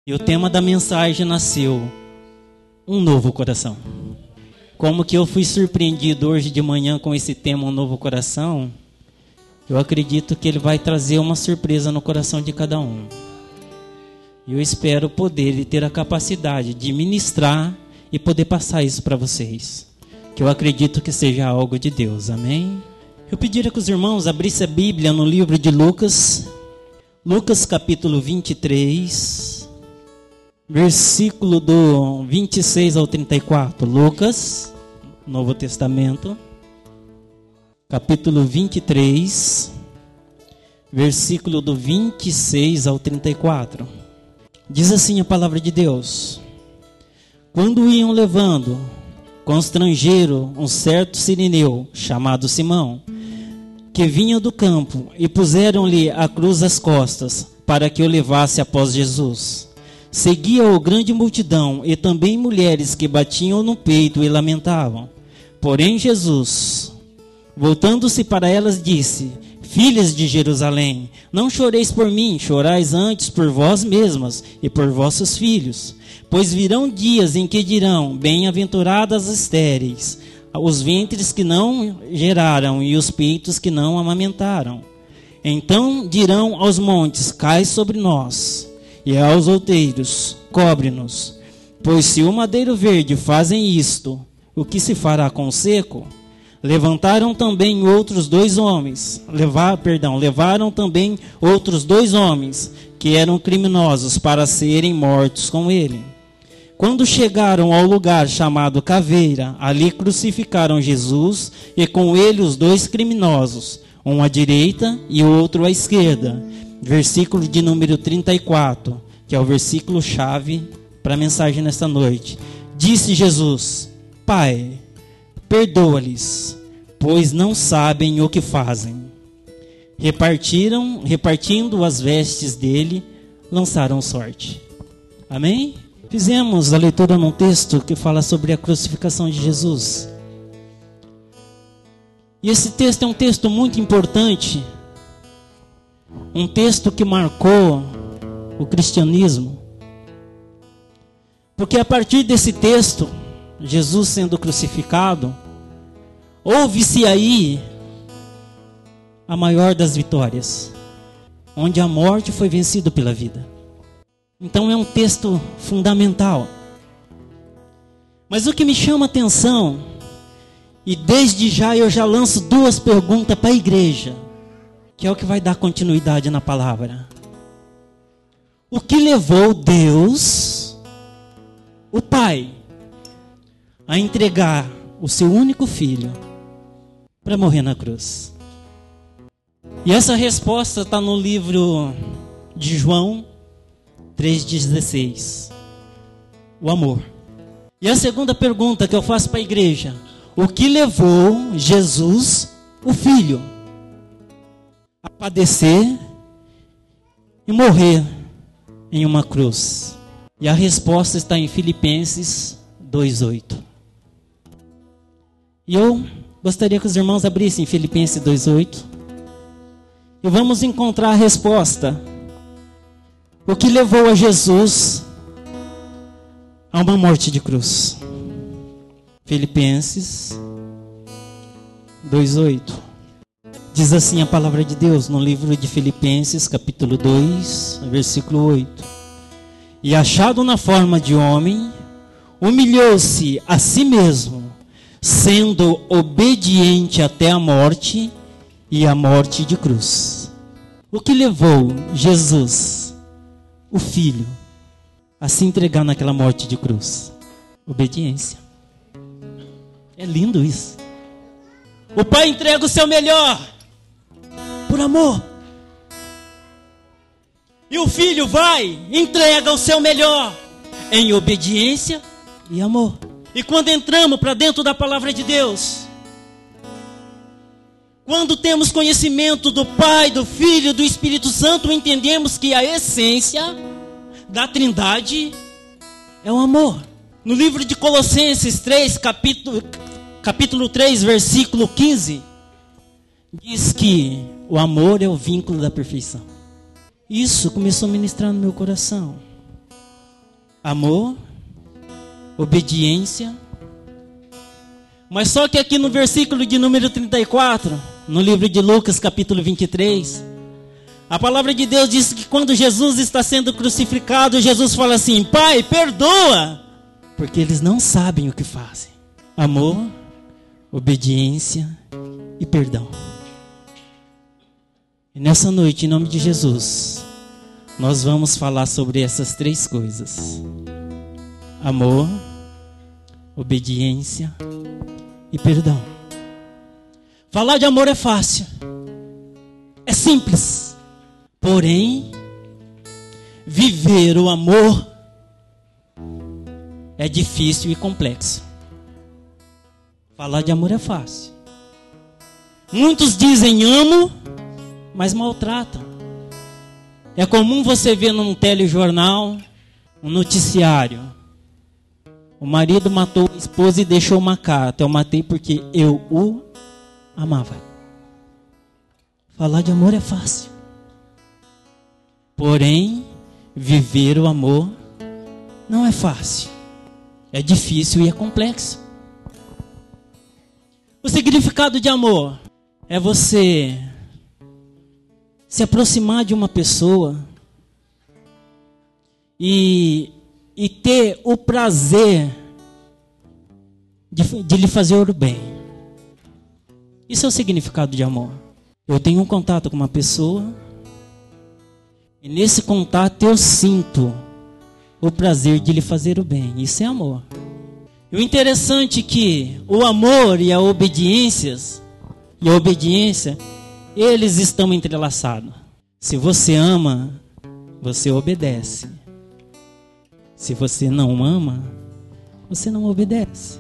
E o tema da mensagem nasceu: um novo coração. Como que eu fui surpreendido hoje de manhã com esse tema, um novo coração, eu acredito que ele vai trazer uma surpresa no coração de cada um. E eu espero poder e ter a capacidade de ministrar e poder passar isso para vocês, que eu acredito que seja algo de Deus, amém? Eu pediria que os irmãos abrissem a Bíblia no livro de Lucas, Lucas capítulo 23, versículo do 26 ao 34, Lucas, Novo Testamento, capítulo 23, versículo do 26 ao 34. Diz assim a palavra de Deus: quando iam levando constrangeram um certo sirineu, chamado Simão, que vinha do campo, e puseram-lhe a cruz às costas, para que o levasse após Jesus. Seguia-o grande multidão, e também mulheres que batiam no peito e lamentavam. Porém Jesus, voltando-se para elas, disse: filhas de Jerusalém, não choreis por mim, chorais antes por vós mesmas e por vossos filhos. Pois virão dias em que dirão: bem-aventuradas as estéreis, os ventres que não geraram e os peitos que não amamentaram. Então dirão aos montes: cai sobre nós, e aos outeiros: cobre-nos. Pois se o madeiro verde fazem isto, o que se fará com o seco? Levaram também outros dois homens, que eram criminosos, para serem mortos com ele. Quando chegaram ao lugar chamado Caveira, ali crucificaram Jesus e com ele os dois criminosos, um à direita e o outro à esquerda. Versículo de número 34, que é o versículo chave para a mensagem nesta noite. Disse Jesus: Pai, perdoa-lhes, pois não sabem o que fazem. Repartindo as vestes dele, lançaram sorte. Amém? Fizemos a leitura num texto que fala sobre a crucificação de Jesus. E esse texto é um texto muito importante, um texto que marcou o cristianismo, porque a partir desse texto, Jesus sendo crucificado, houve-se aí a maior das vitórias, onde a morte foi vencida pela vida. Então é um texto fundamental. Mas o que me chama a atenção, e desde já eu já lanço duas perguntas para a igreja, que é o que vai dar continuidade na palavra. O que levou Deus, o Pai, a entregar o seu único filho para morrer na cruz? E essa resposta está no livro de João 3,16. O amor. E a segunda pergunta que eu faço para a igreja: o que levou Jesus, o Filho, a padecer e morrer em uma cruz? E a resposta está em Filipenses 2,8. E eu gostaria que os irmãos abrissem Filipenses 2,8. E vamos encontrar a resposta. O que levou a Jesus a uma morte de cruz? Filipenses 2,8. Diz assim a palavra de Deus no livro de Filipenses, capítulo 2, versículo 8. E achado na forma de homem, humilhou-se a si mesmo, sendo obediente até a morte, e a morte de cruz. O que levou Jesus, o Filho, a se entregar naquela morte de cruz? Obediência. É lindo isso. O Pai entrega o seu melhor por amor. E o Filho vai, entrega o seu melhor em obediência e amor. E quando entramos para dentro da palavra de Deus, quando temos conhecimento do Pai, do Filho e do Espírito Santo, entendemos que a essência da Trindade é o amor. No livro de Colossenses 3, capítulo 3, versículo 15, diz que o amor é o vínculo da perfeição. Isso começou a ministrar no meu coração. amor, obediência. Mas só que aqui no versículo de número 34, no livro de Lucas, capítulo 23, a palavra de Deus diz que quando Jesus está sendo crucificado, Jesus fala assim: Pai, perdoa, porque eles não sabem o que fazem. Amor, obediência e perdão. E nessa noite, em nome de Jesus, nós vamos falar sobre essas três coisas: amor, obediência e perdão. Falar de amor é fácil, é simples. Porém, viver o amor é difícil e complexo. Falar de amor é fácil. Muitos dizem amo, mas maltratam. É comum você ver num telejornal, um noticiário: o marido matou a esposa e deixou uma carta: eu matei porque eu o amava. Falar de amor é fácil. Porém, viver o amor não é fácil. É difícil e é complexo. O significado de amor é você se aproximar de uma pessoa e ter o prazer de lhe fazer o bem. Isso é o significado de amor. Eu tenho um contato com uma pessoa e nesse contato eu sinto o prazer de lhe fazer o bem. Isso é amor. E o interessante é que o amor e a obediência, eles estão entrelaçados. Se você ama, você obedece. Se você não ama, você não obedece.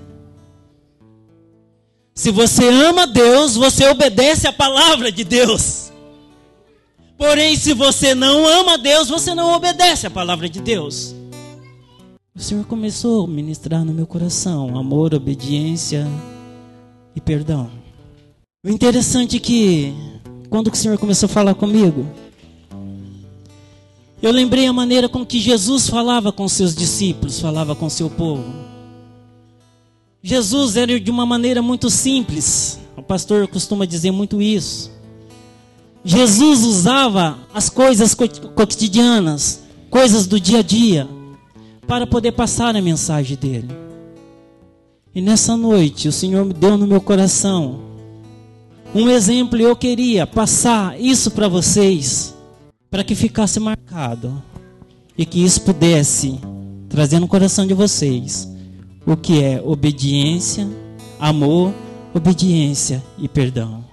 Se você ama Deus, você obedece a palavra de Deus. Porém, se você não ama Deus, você não obedece a palavra de Deus. O Senhor começou a ministrar no meu coração amor, obediência e perdão. O interessante é que, quando o Senhor começou a falar comigo, eu lembrei a maneira com que Jesus falava com seus discípulos, falava com seu povo. Jesus era de uma maneira muito simples. O pastor costuma dizer muito isso. Jesus usava as coisas cotidianas, coisas do dia a dia, para poder passar a mensagem dele. E nessa noite o Senhor me deu no meu coração um exemplo, e eu queria passar isso para vocês, para que ficasse marcado e que isso pudesse trazer no coração de vocês o que é obediência, amor, obediência e perdão.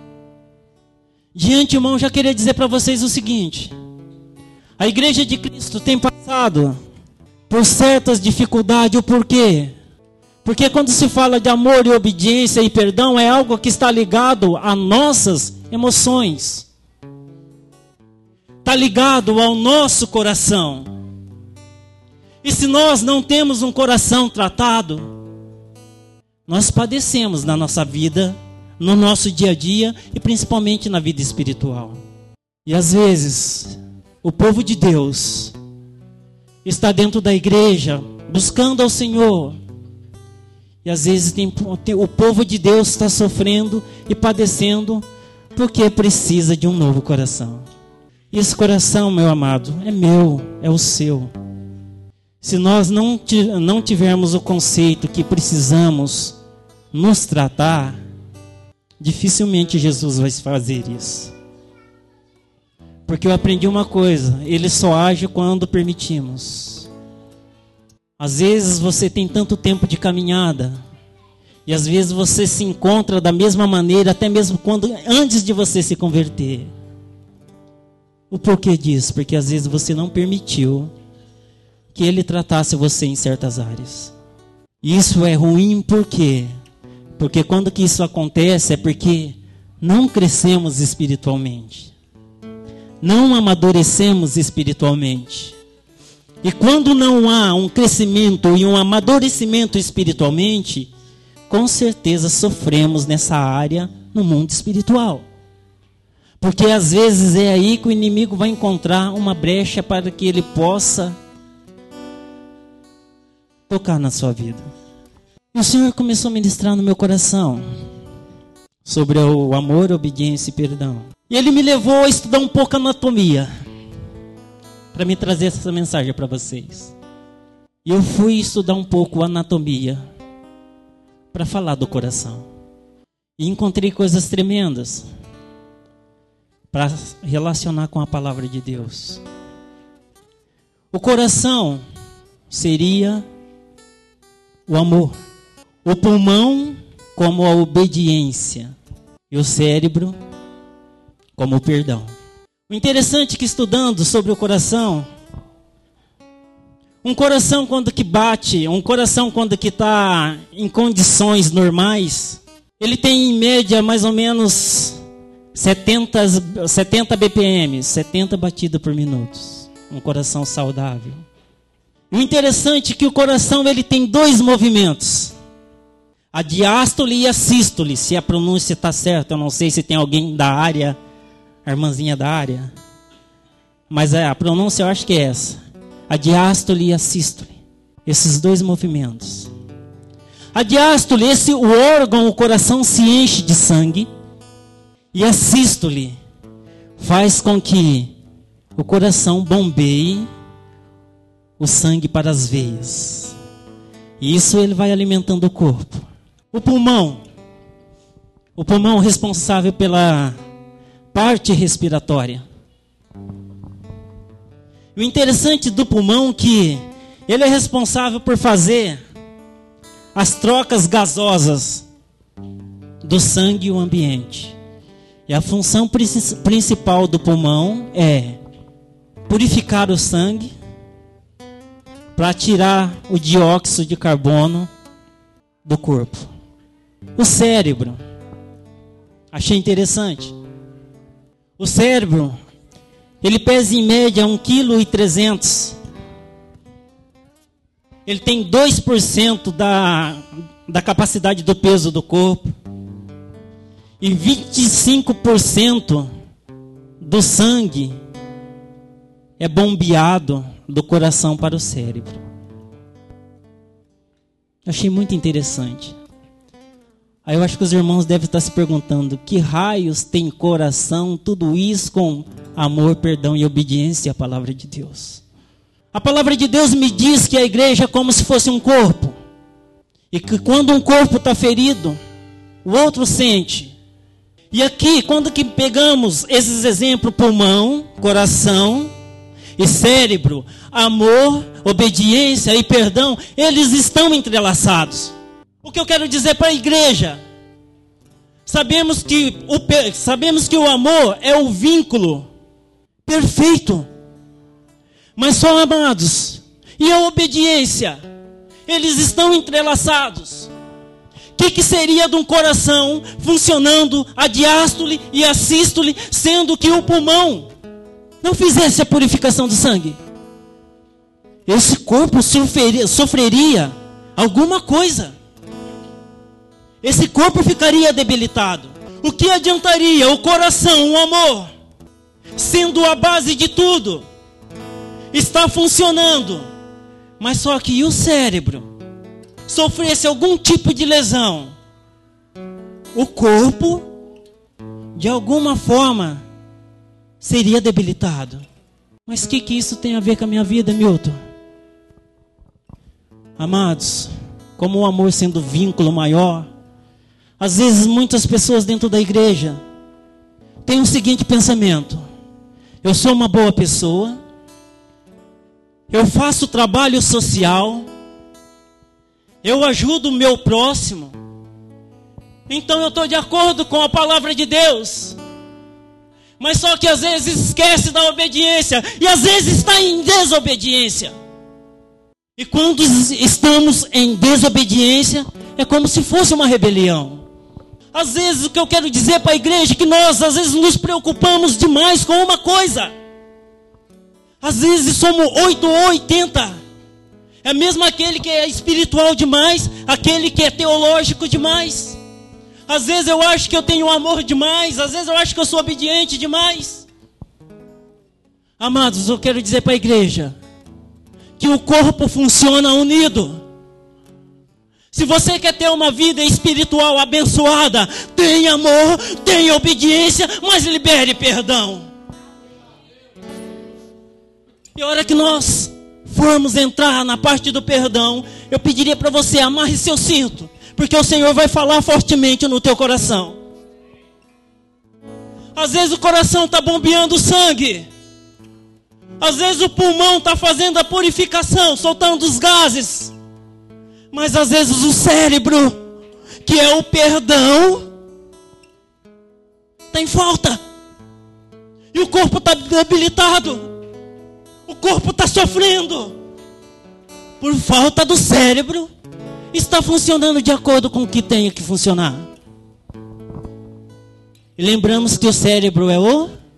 De antemão, já queria dizer para vocês o seguinte: a Igreja de Cristo tem passado por certas dificuldades. O porquê? Porque quando se fala de amor e obediência e perdão, é algo que está ligado a nossas emoções. Está ligado ao nosso coração. E se nós não temos um coração tratado, nós padecemos na nossa vida, no nosso dia a dia e principalmente na vida espiritual. E às vezes, o povo de Deus está dentro da igreja, buscando ao Senhor. E às vezes o povo de Deus está sofrendo e padecendo porque precisa de um novo coração. E esse coração, meu amado, é meu, é o seu. Se nós não tivermos o conceito que precisamos nos tratar, dificilmente Jesus vai fazer isso. Porque eu aprendi uma coisa: Ele só age quando permitimos. Às vezes você tem tanto tempo de caminhada, e às vezes você se encontra da mesma maneira, até mesmo antes de você se converter. O porquê disso? Porque às vezes você não permitiu que Ele tratasse você em certas áreas. Isso é ruim por quê? Porque quando que isso acontece é porque não crescemos espiritualmente. Não amadurecemos espiritualmente. E quando não há um crescimento e um amadurecimento espiritualmente, com certeza sofremos nessa área no mundo espiritual. Porque às vezes é aí que o inimigo vai encontrar uma brecha para que ele possa tocar na sua vida. E o Senhor começou a ministrar no meu coração sobre o amor, obediência e perdão. E Ele me levou a estudar um pouco anatomia para me trazer essa mensagem para vocês. E eu fui estudar um pouco anatomia para falar do coração. E encontrei coisas tremendas para relacionar com a palavra de Deus. O coração seria o amor. O pulmão como a obediência. E o cérebro como o perdão. O interessante é que estudando sobre o coração, um coração quando que bate, um coração quando que está em condições normais, ele tem em média mais ou menos 70 BPM, 70 batidas por minuto. Um coração saudável. O interessante é que o coração ele tem dois movimentos. A diástole e a sístole, se a pronúncia está certa, eu não sei se tem alguém da área, a irmãzinha da área. Mas a pronúncia eu acho que é essa. A diástole e a sístole. Esses dois movimentos. A diástole, o órgão, o coração se enche de sangue. E a sístole faz com que o coração bombeie o sangue para as veias. E isso ele vai alimentando o corpo. O pulmão responsável pela parte respiratória. O interessante do pulmão é que ele é responsável por fazer as trocas gasosas do sangue e o ambiente. E a função principal do pulmão é purificar o sangue para tirar o dióxido de carbono do corpo. O cérebro, achei interessante. O cérebro, ele pesa em média 1,3 kg. Ele tem 2% da capacidade do peso do corpo. E 25% do sangue é bombeado do coração para o cérebro. Achei muito interessante. Aí eu acho que os irmãos devem estar se perguntando: que raios tem coração, tudo isso com amor, perdão e obediência à palavra de Deus? A palavra de Deus me diz que a igreja é como se fosse um corpo. E que quando um corpo está ferido, o outro sente. E aqui, quando que pegamos esses exemplos, pulmão, coração e cérebro, amor, obediência e perdão, eles estão entrelaçados. O que eu quero dizer para a igreja? Sabemos que o amor é o vínculo perfeito. Mas só, amados, e a obediência, eles estão entrelaçados. O que seria de um coração funcionando a diástole e a sístole, sendo que o pulmão não fizesse a purificação do sangue? Esse corpo sofreria alguma coisa. Esse corpo ficaria debilitado. O que adiantaria o coração, o amor, sendo a base de tudo, está funcionando, mas só que o cérebro sofresse algum tipo de lesão, o corpo, de alguma forma, seria debilitado. Mas o que isso tem a ver com a minha vida, Milton? Amados, como o amor sendo vínculo maior, às vezes muitas pessoas dentro da igreja têm o seguinte pensamento: eu sou uma boa pessoa, eu faço trabalho social, eu ajudo o meu próximo, então eu estou de acordo com a palavra de Deus. Mas só que às vezes esquece da obediência e às vezes está em desobediência. E quando estamos em desobediência, é como se fosse uma rebelião. Às vezes o que eu quero dizer para a igreja é que nós às vezes nos preocupamos demais com uma coisa. Às vezes somos 8 ou 80. É mesmo aquele que é espiritual demais, aquele que é teológico demais. Às vezes eu acho que eu tenho amor demais, às vezes eu acho que eu sou obediente demais. Amados, eu quero dizer para a igreja que o corpo funciona unido. Se você quer ter uma vida espiritual abençoada, tenha amor, tenha obediência, mas libere perdão. E a hora que nós formos entrar na parte do perdão, eu pediria para você, amarre seu cinto, porque o Senhor vai falar fortemente no teu coração. Às vezes o coração está bombeando sangue. Às vezes o pulmão está fazendo a purificação, soltando os gases. Mas às vezes o cérebro, que é o perdão, está em falta. E o corpo está debilitado. O corpo está sofrendo. Por falta do cérebro, está funcionando de acordo com o que tem que funcionar. E lembramos que o cérebro é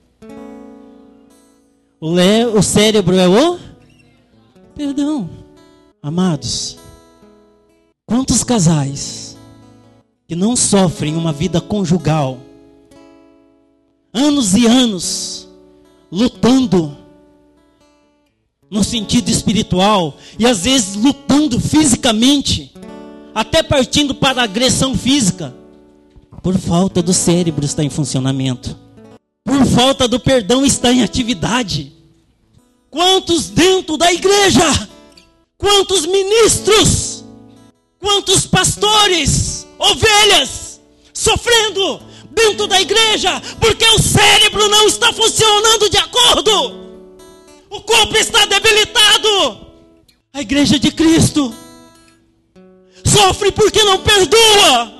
o cérebro é o perdão. Amados, quantos casais que não sofrem uma vida conjugal, anos e anos, lutando no sentido espiritual, e às vezes lutando fisicamente, até partindo para a agressão física, por falta do cérebro estar em funcionamento, por falta do perdão estar em atividade. Quantos dentro da igreja, quantos ministros, quantos pastores, ovelhas, sofrendo dentro da igreja, porque o cérebro não está funcionando de acordo. O corpo está debilitado. A igreja de Cristo sofre porque não perdoa.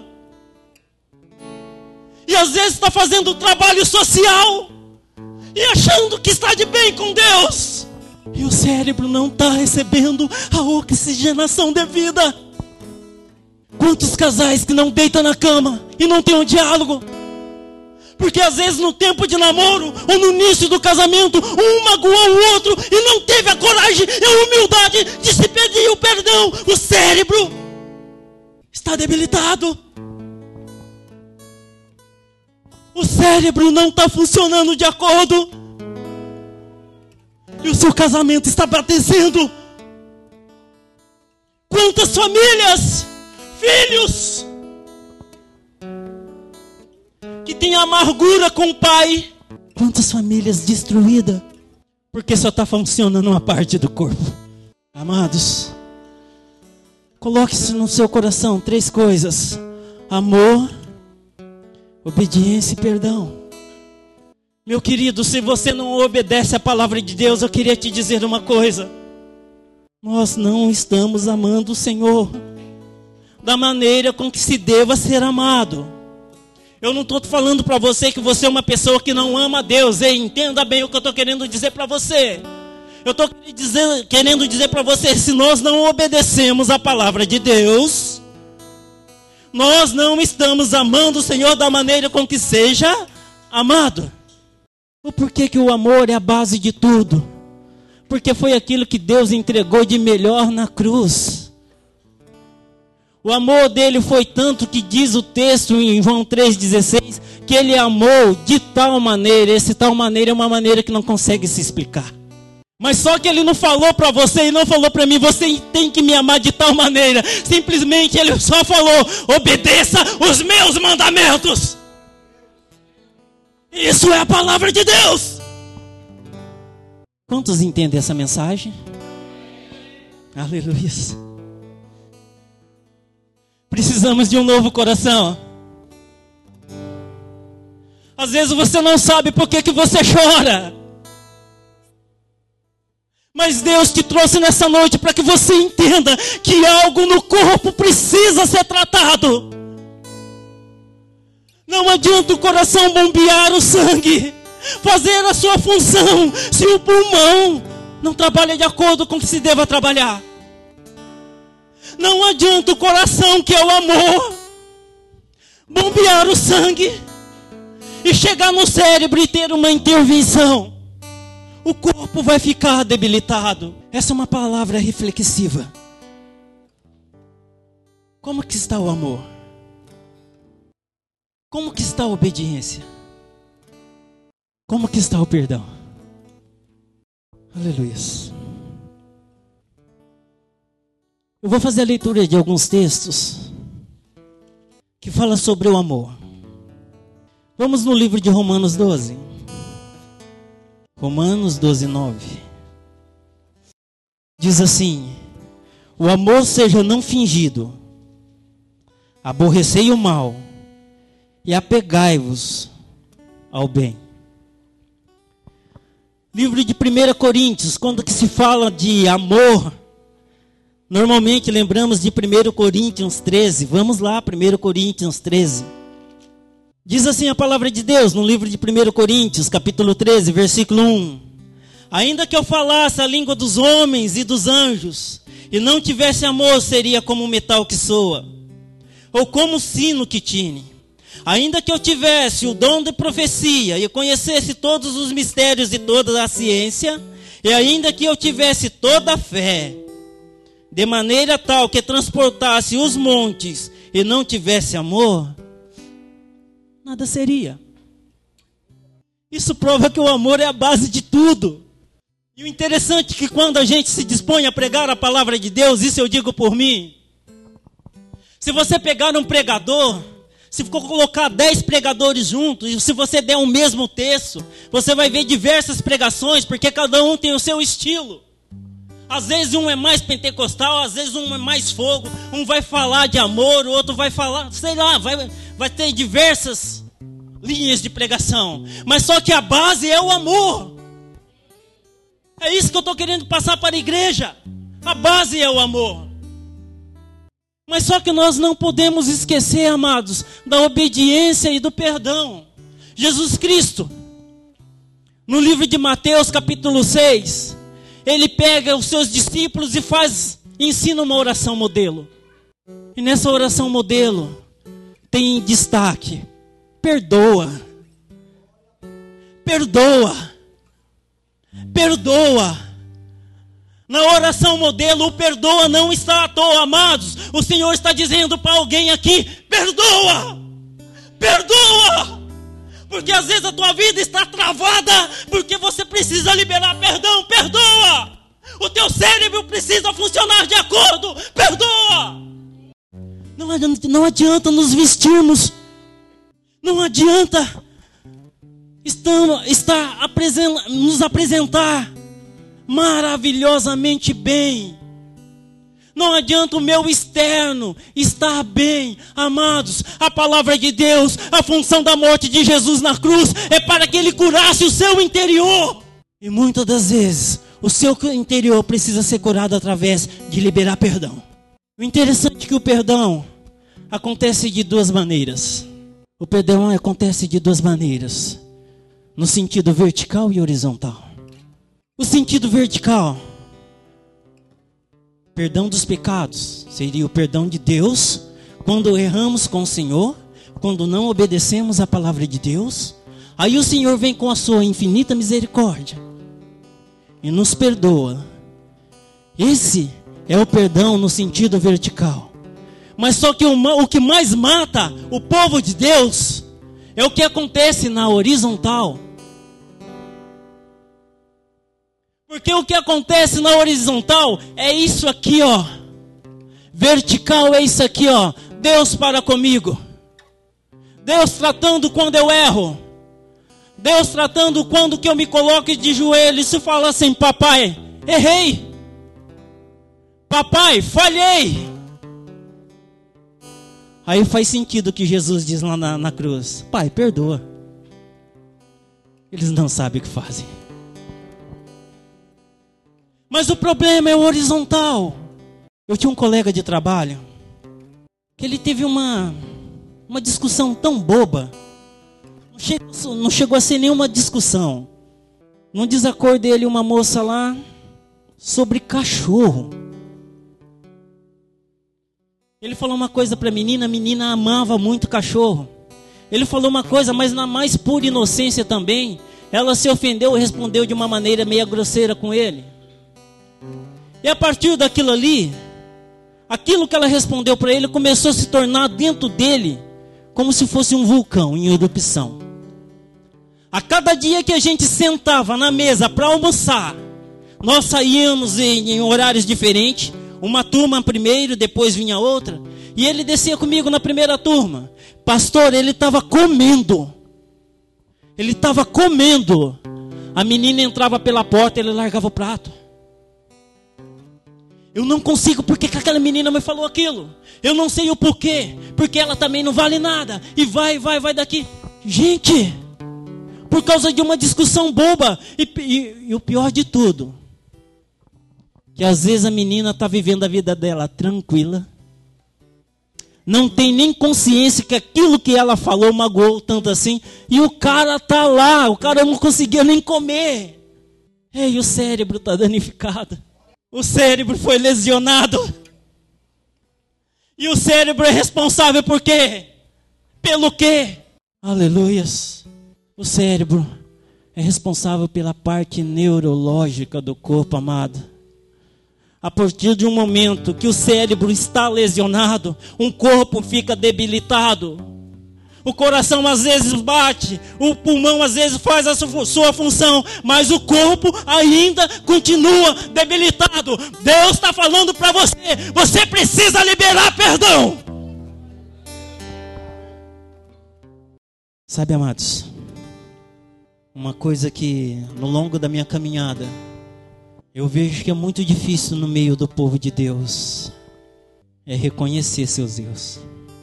E às vezes está fazendo trabalho social e achando que está de bem com Deus. E o cérebro não está recebendo a oxigenação devida. Quantos casais que não deitam na cama e não tem um diálogo? Porque às vezes no tempo de namoro ou no início do casamento, um magoou o outro e não teve a coragem e a humildade de se pedir o perdão. O cérebro está debilitado. O cérebro não está funcionando de acordo. E o seu casamento está batendo. Quantas famílias, filhos, que tem amargura com o pai. Quantas famílias destruídas, porque só está funcionando uma parte do corpo. Amados, coloque-se no seu coração 3 coisas: amor, obediência e perdão. Meu querido, se você não obedece à palavra de Deus, eu queria te dizer uma coisa: nós não estamos amando o Senhor da maneira com que se deva ser amado. Eu não estou falando para você que você é uma pessoa que não ama a Deus. Ei, entenda bem o que eu estou querendo dizer para você. Eu estou querendo dizer para você, se nós não obedecemos a palavra de Deus, nós não estamos amando o Senhor da maneira com que seja amado. Por que o amor é a base de tudo? Porque foi aquilo que Deus entregou de melhor na cruz. O amor dele foi tanto que diz o texto em João 3,16, que ele amou de tal maneira, esse tal maneira é uma maneira que não consegue se explicar. Mas só que ele não falou para você e não falou para mim, você tem que me amar de tal maneira. Simplesmente ele só falou, obedeça os meus mandamentos. Isso é a palavra de Deus. Quantos entendem essa mensagem? Aleluia. Precisamos de um novo coração. Às vezes você não sabe por que você chora. Mas Deus te trouxe nessa noite para que você entenda que algo no corpo precisa ser tratado. Não adianta o coração bombear o sangue, fazer a sua função, se o pulmão não trabalha de acordo com o que se deva trabalhar. Não adianta o coração, que é o amor, bombear o sangue e chegar no cérebro e ter uma intervenção. O corpo vai ficar debilitado. Essa é uma palavra reflexiva. Como que está o amor? Como que está a obediência? Como que está o perdão? Aleluia. Eu vou fazer a leitura de alguns textos que falam sobre o amor. Vamos no livro de Romanos 12. Romanos 12, 9. Diz assim: o amor seja não fingido, aborrecei o mal e apegai-vos ao bem. Livro de 1 Coríntios, quando que se fala de amor, normalmente lembramos de 1 Coríntios 13. Vamos lá, 1 Coríntios 13. Diz assim a palavra de Deus no livro de 1 Coríntios, capítulo 13, versículo 1. Ainda que eu falasse a língua dos homens e dos anjos, e não tivesse amor, seria como um metal que soa, ou como um sino que tine. Ainda que eu tivesse o dom de profecia, e conhecesse todos os mistérios e toda a ciência, e ainda que eu tivesse toda a fé, de maneira tal que transportasse os montes, e não tivesse amor, nada seria. Isso prova que o amor é a base de tudo. E o interessante é que quando a gente se dispõe a pregar a palavra de Deus, isso eu digo por mim, se você pegar um pregador, se colocar 10 pregadores juntos, e se você der o mesmo texto, você vai ver diversas pregações, porque cada um tem o seu estilo. Às vezes um é mais pentecostal, às vezes um é mais fogo, um vai falar de amor, o outro vai falar, sei lá, vai ter diversas linhas de pregação. Mas só que a base é o amor. É isso que eu estou querendo passar para a igreja. A base é o amor. Mas só que nós não podemos esquecer, amados, da obediência e do perdão. Jesus Cristo, no livro de Mateus capítulo 6, ele pega os seus discípulos e ensina uma oração modelo. E nessa oração modelo tem destaque: perdoa. Perdoa. Perdoa. Na oração modelo, o perdoa não está à toa, amados. O Senhor está dizendo para alguém aqui: perdoa. Perdoa. Porque às vezes a tua vida está travada, porque você precisa liberar perdão. Perdoa. O teu cérebro precisa funcionar de acordo. Perdoa. Não adianta nos vestirmos. Não adianta nos apresentar maravilhosamente bem. Não adianta o meu externo estar bem. Amados, a palavra de Deus, a função da morte de Jesus na cruz é para que Ele curasse o seu interior. E muitas das vezes o seu interior precisa ser curado através de liberar perdão. O interessante é que o perdão acontece de duas maneiras. O perdão acontece de duas maneiras: no sentido vertical e horizontal. O sentido vertical, perdão dos pecados, seria o perdão de Deus quando erramos com o Senhor, quando não obedecemos a palavra de Deus. Aí o Senhor vem com a sua infinita misericórdia e nos perdoa. Esse é o perdão no sentido vertical. Mas só que o que mais mata o povo de Deus é o que acontece na horizontal. Porque o que acontece na horizontal é isso aqui, ó. Vertical é isso aqui, ó. Deus para comigo. Deus tratando quando eu erro. Deus tratando quando que eu me coloco de joelhos e fala assim: papai, errei. Papai, falhei. Aí faz sentido o que Jesus diz lá na cruz: Pai, perdoa. Eles não sabem o que fazem. Mas o problema é o horizontal. Eu tinha um colega de trabalho que ele teve uma discussão tão boba. Não chegou a ser nenhuma discussão. Num desacordo dele, uma moça lá sobre cachorro. Ele falou uma coisa para a menina amava muito cachorro. Ele falou uma coisa, mas na mais pura inocência também, ela se ofendeu e respondeu de uma maneira meio grosseira com ele. E a partir daquilo ali, aquilo que ela respondeu para ele começou a se tornar dentro dele como se fosse um vulcão em erupção. A cada dia que a gente sentava na mesa para almoçar, nós saíamos em horários diferentes. uma turma primeiro, depois vinha outra. E ele descia comigo na primeira turma. Pastor, ele estava comendo. Ele estava comendo. A menina entrava pela porta, ele largava o prato. Eu não consigo, porque que aquela menina me falou aquilo? Eu não sei o porquê. Porque ela também não vale nada. E vai daqui. Gente, por causa de uma discussão boba. E o pior de tudo, que às vezes a menina está vivendo a vida dela tranquila. Não tem nem consciência que aquilo que ela falou magoou tanto assim. E o cara está lá, o cara não conseguia nem comer. E o cérebro está danificado. O cérebro foi lesionado. E o cérebro é responsável por quê? Pelo quê? Aleluias. O cérebro é responsável pela parte neurológica do corpo, amado. A partir de um momento que o cérebro está lesionado, um corpo fica debilitado. O coração às vezes bate, o pulmão às vezes faz a sua função, mas o corpo ainda continua debilitado. Deus está falando para você, você precisa liberar perdão. Sabe, amados, uma coisa que no longo da minha caminhada, eu vejo que é muito difícil no meio do povo de Deus, é reconhecer seus erros.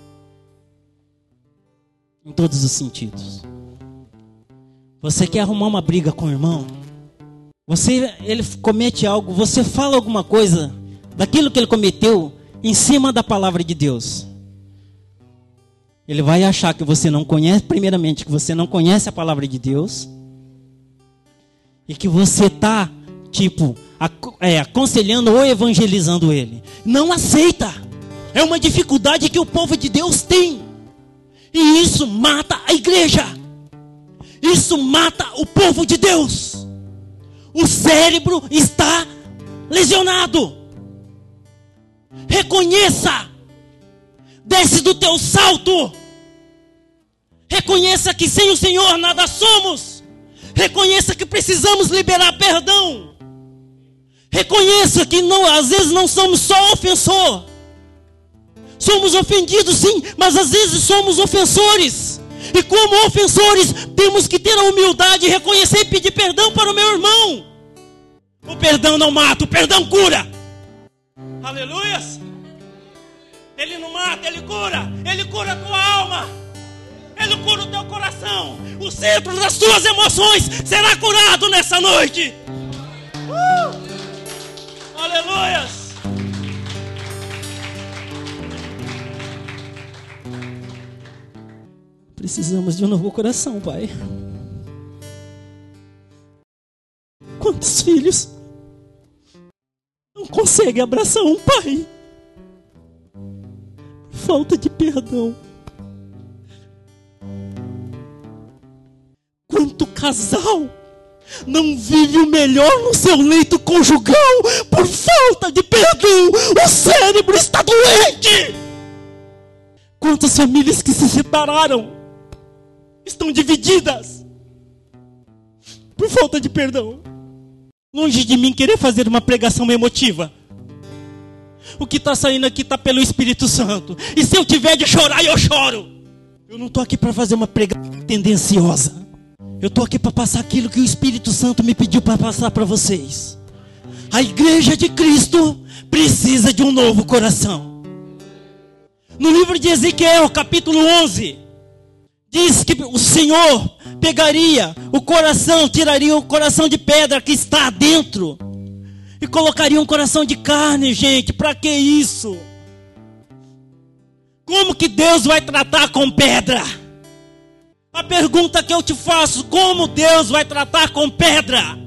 Em todos os sentidos. Você quer arrumar uma briga com o irmão? Ele comete algo, você fala alguma coisa daquilo que ele cometeu em cima da palavra de Deus. Ele vai achar que você não conhece, primeiramente, que você não conhece a palavra de Deus. E que você está, aconselhando ou evangelizando ele. Não aceita. É uma dificuldade que o povo de Deus tem. E isso mata a igreja. Isso mata o povo de Deus. O cérebro está lesionado. Reconheça. Desce do teu salto. Reconheça que sem o Senhor nada somos. Reconheça que precisamos liberar perdão. Reconheça que às vezes não somos só ofensor. Somos ofendidos sim, mas às vezes somos ofensores. E como ofensores, temos que ter a humildade de reconhecer e pedir perdão para o meu irmão. O perdão não mata, o perdão cura. Aleluias. Ele não mata, ele cura. Ele cura a tua alma. Ele cura o teu coração. O centro das tuas emoções será curado nessa noite. Aleluias. Precisamos de um novo coração, Pai. Quantos filhos não conseguem abraçar um pai? Falta de perdão. Quanto casal não vive o melhor no seu leito conjugal por falta de perdão? O cérebro está doente. Quantas famílias que se separaram estão divididas por falta de perdão. Longe de mim querer fazer uma pregação emotiva. O que está saindo aqui está pelo Espírito Santo. E se eu tiver de chorar, eu choro. Eu não estou aqui para fazer uma pregação tendenciosa. Eu estou aqui para passar aquilo que o Espírito Santo me pediu para passar para vocês. A igreja de Cristo precisa de um novo coração. No livro de Ezequiel, capítulo 11, diz que o Senhor pegaria o coração, tiraria o coração de pedra que está dentro e colocaria um coração de carne, gente. Para que isso? Como que Deus vai tratar com pedra? A pergunta que eu te faço: como Deus vai tratar com pedra?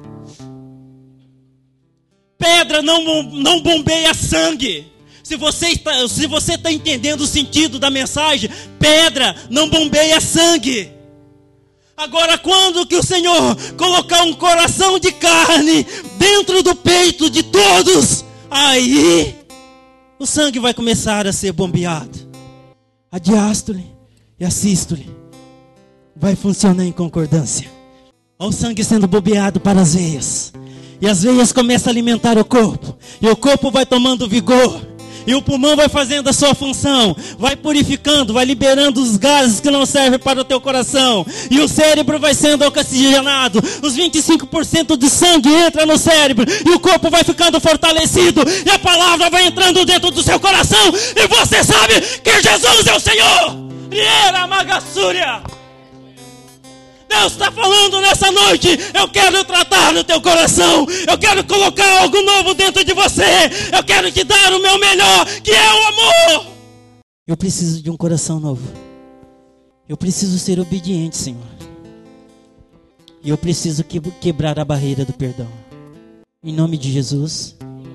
Pedra não bombeia sangue. Se você está entendendo o sentido da mensagem, pedra não bombeia sangue. Agora, quando que o Senhor colocar um coração de carne dentro do peito de todos, aí o sangue vai começar a ser bombeado. A diástole e a sístole vai funcionar em concordância. Olha o sangue sendo bombeado para as veias. E as veias começam a alimentar o corpo. E o corpo vai tomando vigor. E o pulmão vai fazendo a sua função. Vai purificando, vai liberando os gases que não servem para o teu coração. E o cérebro vai sendo oxigenado. Os 25% de sangue entra no cérebro. E o corpo vai ficando fortalecido. E a palavra vai entrando dentro do seu coração. E você sabe que Jesus é o Senhor. Riera Magassúria. Deus está falando nessa noite. Eu quero tratar no teu coração. Eu quero colocar algo novo dentro de você. Eu quero te dar o meu melhor, que é o amor. Eu preciso de um coração novo. Eu preciso ser obediente, Senhor. E eu preciso quebrar a barreira do perdão. Em nome de Jesus.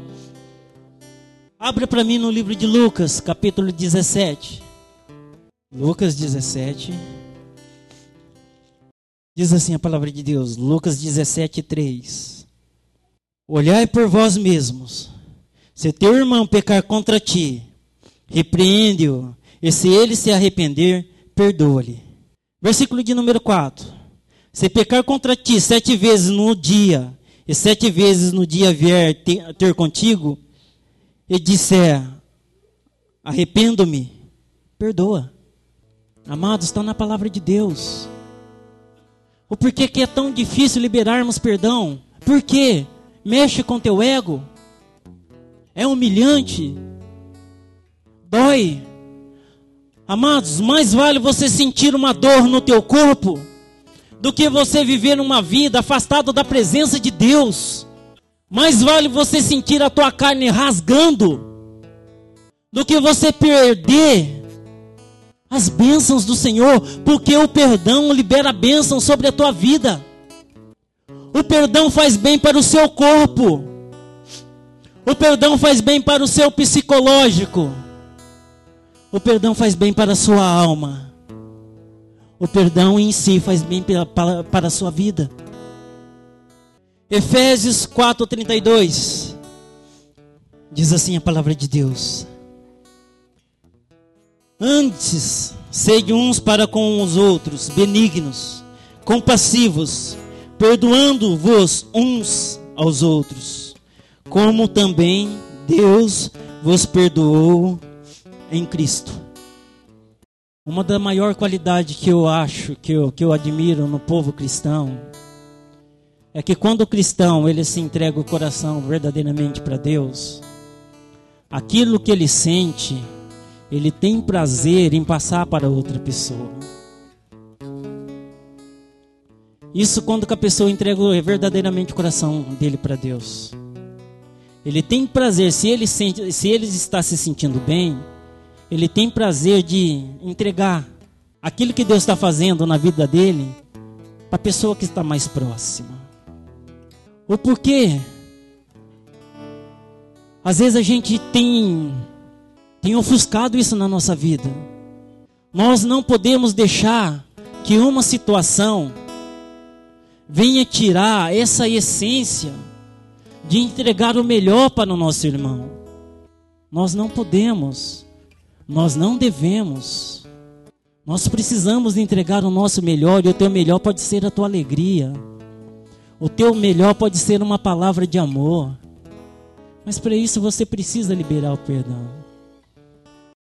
Abra para mim no livro de Lucas, capítulo 17. Lucas 17. Diz assim a palavra de Deus, Lucas 17:3. Olhai por vós mesmos, se teu irmão pecar contra ti, repreende-o, e se ele se arrepender, perdoa-lhe. Versículo de número 4. Se pecar contra ti 7 vezes no dia, e 7 vezes no dia vier ter contigo, e disser, arrependo-me, perdoa. Amados, está na palavra de Deus. O porquê que é tão difícil liberarmos perdão? Por quê? Mexe com teu ego? É humilhante? Dói? Amados, mais vale você sentir uma dor no teu corpo do que você viver uma vida afastado da presença de Deus. Mais vale você sentir a tua carne rasgando do que você perder as bênçãos do Senhor, porque o perdão libera bênçãos sobre a tua vida. O perdão faz bem para o seu corpo. O perdão faz bem para o seu psicológico. O perdão faz bem para a sua alma. O perdão em si faz bem para a sua vida. Efésios 4:32 diz assim a palavra de Deus: antes, sede uns para com os outros, benignos, compassivos, perdoando-vos uns aos outros, como também Deus vos perdoou em Cristo. Uma das maiores qualidades que eu acho, que eu admiro no povo cristão, é que quando o cristão ele se entrega o coração verdadeiramente para Deus, aquilo que ele sente, ele tem prazer em passar para outra pessoa. Isso quando que a pessoa entrega verdadeiramente o coração dele para Deus. Ele tem prazer, se ele está se sentindo bem, ele tem prazer de entregar aquilo que Deus está fazendo na vida dele para a pessoa que está mais próxima. O porquê? Às vezes a gente tem ofuscado isso na nossa vida. Nós não podemos deixar que uma situação venha tirar essa essência de entregar o melhor para o nosso irmão. Nós não podemos, nós não devemos. Nós precisamos entregar o nosso melhor, e o teu melhor pode ser a tua alegria. O teu melhor pode ser uma palavra de amor. Mas para isso você precisa liberar o perdão.